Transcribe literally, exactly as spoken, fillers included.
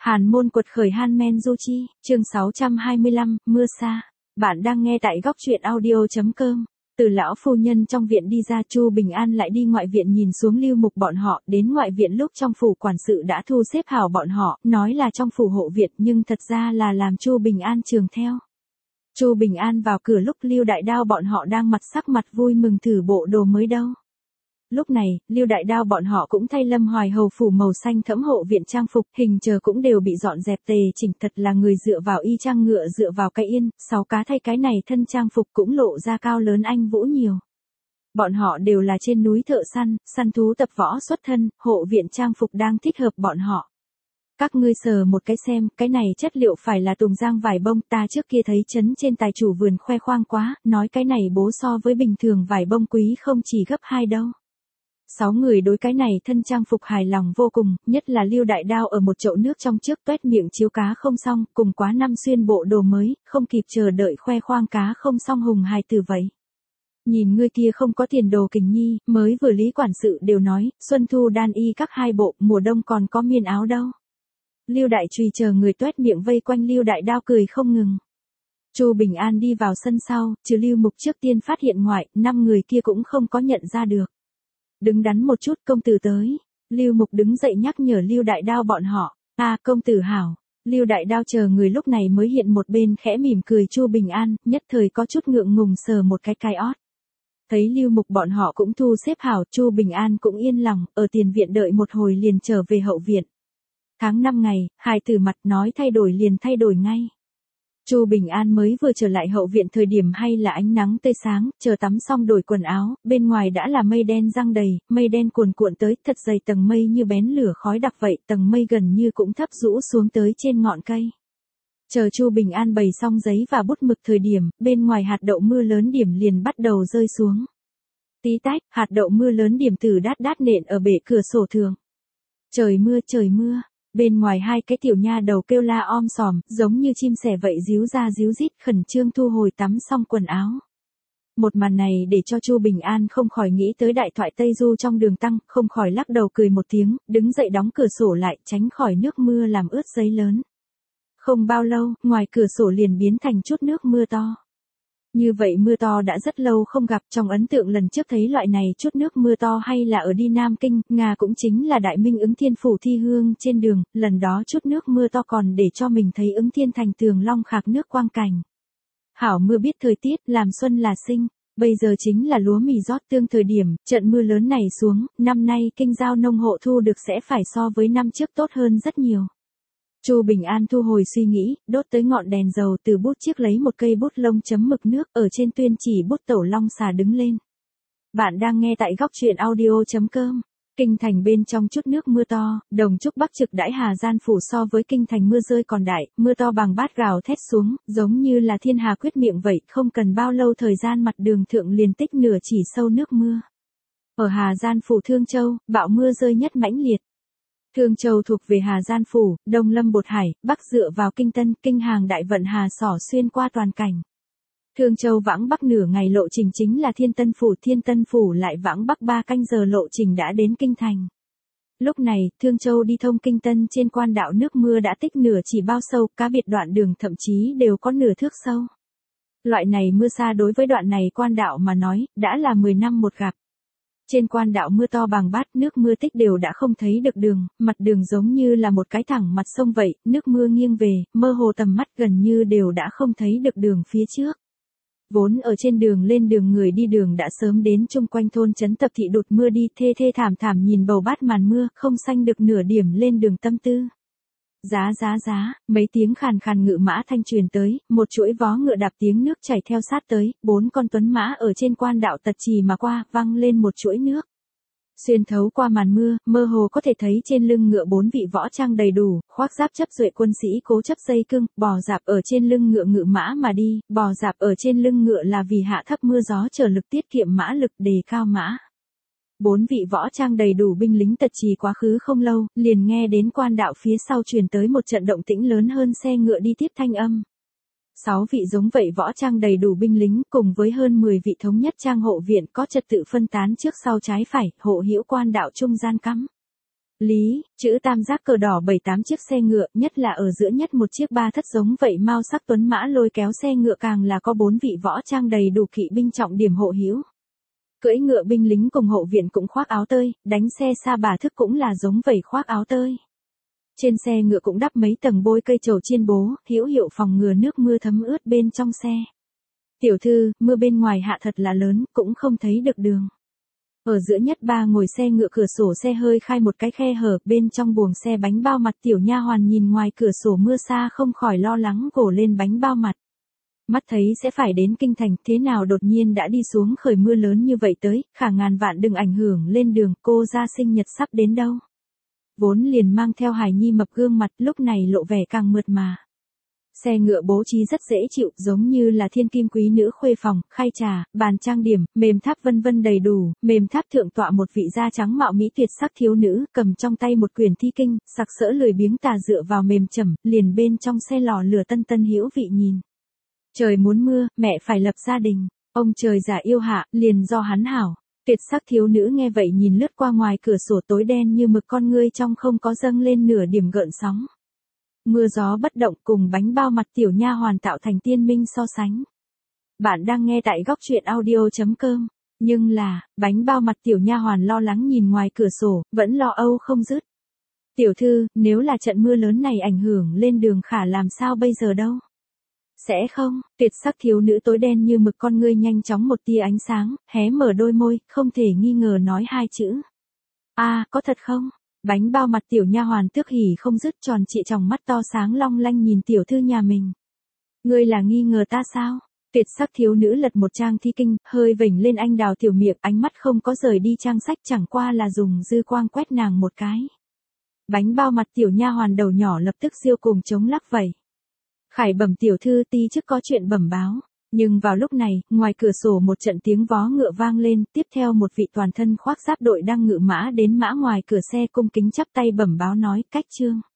Hàn môn quật khởi Han Men Du Chi, chương sáu trăm hai mươi lăm, mưa xa. Bạn đang nghe tại góc truyện audio chấm com. Từ lão phu nhân trong viện đi ra, Chu Bình An lại đi ngoại viện nhìn xuống Lưu Mục bọn họ, đến ngoại viện lúc trong phủ quản sự đã thu xếp hảo bọn họ, nói là trong phủ hộ viện nhưng thật ra là làm Chu Bình An trường theo. Chu Bình An vào cửa lúc Lưu Đại Đao bọn họ đang mặt sắc mặt vui mừng thử bộ đồ mới đâu. Lúc này, Lưu Đại Đao bọn họ cũng thay Lâm Hoài Hầu phủ màu xanh thẫm hộ viện trang phục, hình chờ cũng đều bị dọn dẹp tề chỉnh, thật là người dựa vào y chang ngựa dựa vào cái yên, sáu cá thay cái này thân trang phục cũng lộ ra cao lớn anh vũ nhiều. Bọn họ đều là trên núi thợ săn, săn thú tập võ xuất thân, hộ viện trang phục đang thích hợp bọn họ. Các ngươi sờ một cái xem, cái này chất liệu phải là tùng giang vải bông, ta trước kia thấy chấn trên tài chủ vườn khoe khoang quá, nói cái này bố so với bình thường vải bông quý không chỉ gấp hai đâu. Sáu người đối cái này thân trang phục hài lòng vô cùng, nhất là Lưu Đại Đao ở một chậu nước trong trước toét miệng chiếu cá không xong, cùng quá năm xuyên bộ đồ mới, không kịp chờ đợi khoe khoang cá không xong hùng hài từ vậy. Nhìn ngươi kia không có tiền đồ kình nhi, mới vừa lý quản sự đều nói, xuân thu đan y các hai bộ, mùa đông còn có miên áo đâu. Lưu Đại Trùy chờ người toét miệng vây quanh Lưu Đại Đao cười không ngừng. Chu Bình An đi vào sân sau, trừ Lưu Mục trước tiên phát hiện ngoại, năm người kia cũng không có nhận ra được. Đứng đắn một chút, công tử tới. Lưu Mục đứng dậy nhắc nhở Lưu Đại Đao bọn họ. À, công tử hảo. Lưu Đại Đao chờ người lúc này mới hiện một bên khẽ mỉm cười Chu Bình An, nhất thời có chút ngượng ngùng sờ một cái cái ót. Thấy Lưu Mục bọn họ cũng thu xếp hảo, Chu Bình An cũng yên lòng, ở tiền viện đợi một hồi liền trở về hậu viện. Tháng năm ngày, hài tử mặt nói thay đổi liền thay đổi ngay. Chu Bình An mới vừa trở lại hậu viện thời điểm hay là ánh nắng tươi sáng, chờ tắm xong đổi quần áo, bên ngoài đã là mây đen giăng đầy, mây đen cuồn cuộn tới, thật dày tầng mây như bén lửa khói đặc vậy, tầng mây gần như cũng thấp rũ xuống tới trên ngọn cây. Chờ Chu Bình An bày xong giấy và bút mực thời điểm, bên ngoài hạt đậu mưa lớn điểm liền bắt đầu rơi xuống. Tí tách, hạt đậu mưa lớn điểm từ đát đát nện ở bể cửa sổ thường. Trời mưa trời mưa. Bên ngoài hai cái tiểu nha đầu kêu la om sòm, giống như chim sẻ vậy díu ra díu dít khẩn trương thu hồi tắm xong quần áo. Một màn này để cho Chu Bình An không khỏi nghĩ tới đại thoại Tây Du trong đường tăng, không khỏi lắc đầu cười một tiếng, đứng dậy đóng cửa sổ lại, tránh khỏi nước mưa làm ướt giấy lớn. Không bao lâu, ngoài cửa sổ liền biến thành chút nước mưa to. Như vậy mưa to đã rất lâu không gặp, trong ấn tượng lần trước thấy loại này chút nước mưa to hay là ở đi Nam Kinh, Nga cũng chính là Đại Minh Ứng Thiên phủ thi hương trên đường, lần đó chút nước mưa to còn để cho mình thấy Ứng Thiên thành tường long khạc nước quang cảnh. Hảo mưa biết thời tiết, làm xuân là sinh, bây giờ chính là lúa mì rót tương thời điểm, trận mưa lớn này xuống, năm nay kinh giao nông hộ thu được sẽ phải so với năm trước tốt hơn rất nhiều. Chu Bình An thu hồi suy nghĩ, đốt tới ngọn đèn dầu từ bút chiếc lấy một cây bút lông chấm mực nước ở trên tuyên chỉ bút tẩu long xà đứng lên. Bạn đang nghe tại góc truyện audio chấm com. Kinh thành bên trong chút nước mưa to, đồng trúc bắc trực đãi Hà Gian phủ so với kinh thành mưa rơi còn đại, mưa to bằng bát gào thét xuống, giống như là thiên hà quyết miệng vậy, không cần bao lâu thời gian mặt đường thượng liền tích nửa chỉ sâu nước mưa. Ở Hà Gian phủ Thương Châu, bão mưa rơi nhất mãnh liệt. Thương Châu thuộc về Hà Gian phủ, Đông Lâm Bột Hải, Bắc dựa vào Kinh Tân, Kinh hàng đại vận Hà Sỏ xuyên qua toàn cảnh. Thương Châu vãng Bắc nửa ngày lộ trình chính là Thiên Tân phủ, Thiên Tân phủ lại vãng Bắc ba canh giờ lộ trình đã đến Kinh thành. Lúc này, Thương Châu đi thông Kinh Tân trên quan đạo nước mưa đã tích nửa chỉ bao sâu, cá biệt đoạn đường thậm chí đều có nửa thước sâu. Loại này mưa xa đối với đoạn này quan đạo mà nói, đã là mười năm một gặp. Trên quan đạo mưa to bằng bát, nước mưa tích đều đã không thấy được đường, mặt đường giống như là một cái thẳng mặt sông vậy, nước mưa nghiêng về, mơ hồ tầm mắt gần như đều đã không thấy được đường phía trước. Vốn ở trên đường lên đường người đi đường đã sớm đến chung quanh thôn trấn tập thị đột mưa đi, thê thê thảm thảm nhìn bầu bát màn mưa, không sanh được nửa điểm lên đường tâm tư. Giá giá giá, mấy tiếng khàn khàn ngựa mã thanh truyền tới, một chuỗi vó ngựa đạp tiếng nước chảy theo sát tới, bốn con tuấn mã ở trên quan đạo tật trì mà qua, văng lên một chuỗi nước. Xuyên thấu qua màn mưa, mơ hồ có thể thấy trên lưng ngựa bốn vị võ trang đầy đủ, khoác giáp chấp duệ quân sĩ cố chấp dây cương, bò dạp ở trên lưng ngựa ngựa mã mà đi, bò dạp ở trên lưng ngựa là vì hạ thấp mưa gió trở lực tiết kiệm mã lực đề cao mã. Bốn vị võ trang đầy đủ binh lính tật trì quá khứ không lâu, liền nghe đến quan đạo phía sau truyền tới một trận động tĩnh lớn hơn xe ngựa đi tiếp thanh âm. Sáu vị giống vậy võ trang đầy đủ binh lính cùng với hơn mười vị thống nhất trang hộ viện có trật tự phân tán trước sau trái phải, hộ hữu quan đạo trung gian cắm. Lý, chữ tam giác cờ đỏ bảy tám chiếc xe ngựa, nhất là ở giữa nhất một chiếc ba thất giống vậy mao sắc tuấn mã lôi kéo xe ngựa càng là có bốn vị võ trang đầy đủ kỵ binh trọng điểm hộ hữu. Cưỡi ngựa binh lính cùng hậu viện cũng khoác áo tơi, đánh xe xa bà thức cũng là giống vậy khoác áo tơi. Trên xe ngựa cũng đắp mấy tầng bôi cây trầu chiên bố, hữu hiệu phòng ngừa nước mưa thấm ướt bên trong xe. Tiểu thư, mưa bên ngoài hạ thật là lớn, cũng không thấy được đường. Ở giữa nhất ba ngồi xe ngựa cửa sổ xe hơi khai một cái khe hở, bên trong buồng xe bánh bao mặt tiểu nha hoàn nhìn ngoài cửa sổ mưa xa không khỏi lo lắng gổ lên bánh bao mặt. Mắt thấy sẽ phải đến kinh thành, thế nào đột nhiên đã đi xuống khởi mưa lớn như vậy tới, khả ngàn vạn đừng ảnh hưởng lên đường, cô ra sinh nhật sắp đến đâu. Vốn liền mang theo hài nhi mập gương mặt, lúc này lộ vẻ càng mượt mà. Xe ngựa bố trí rất dễ chịu, giống như là thiên kim quý nữ khuê phòng, khay trà, bàn trang điểm, mềm tháp vân vân đầy đủ, mềm tháp thượng tọa một vị da trắng mạo mỹ tuyệt sắc thiếu nữ, cầm trong tay một quyển thi kinh, sặc sỡ lười biếng tà dựa vào mềm chẩm, liền bên trong xe lò lửa tân tân hữu vị nhìn. Trời muốn mưa, mẹ phải lập gia đình, ông trời giả yêu hạ, liền do hắn hảo. Tuyệt sắc thiếu nữ nghe vậy nhìn lướt qua ngoài cửa sổ tối đen như mực con ngươi trong không có dâng lên nửa điểm gợn sóng. Mưa gió bất động cùng bánh bao mặt tiểu nha hoàn tạo thành tiên minh so sánh. Bạn đang nghe tại góc truyện audio chấm com. Nhưng là, bánh bao mặt tiểu nha hoàn lo lắng nhìn ngoài cửa sổ, vẫn lo âu không dứt. Tiểu thư, nếu là trận mưa lớn này ảnh hưởng lên đường khả làm sao bây giờ đâu? Sẽ không, tuyệt sắc thiếu nữ tối đen như mực con ngươi nhanh chóng một tia ánh sáng, hé mở đôi môi, không thể nghi ngờ nói hai chữ. A, à, có thật không? Bánh bao mặt tiểu nha hoàn tước hỉ không dứt tròn trịa tròng mắt to sáng long lanh nhìn tiểu thư nhà mình. Ngươi là nghi ngờ ta sao? Tuyệt sắc thiếu nữ lật một trang thi kinh, hơi vểnh lên anh đào tiểu miệng, ánh mắt không có rời đi trang sách chẳng qua là dùng dư quang quét nàng một cái. Bánh bao mặt tiểu nha hoàn đầu nhỏ lập tức siêu cùng chống lắc vẩy. Khải bẩm tiểu thư ti chức có chuyện bẩm báo. Nhưng vào lúc này, ngoài cửa sổ một trận tiếng vó ngựa vang lên, tiếp theo một vị toàn thân khoác giáp đội đang ngự mã đến mã ngoài cửa xe cung kính chắp tay bẩm báo nói, cách trương.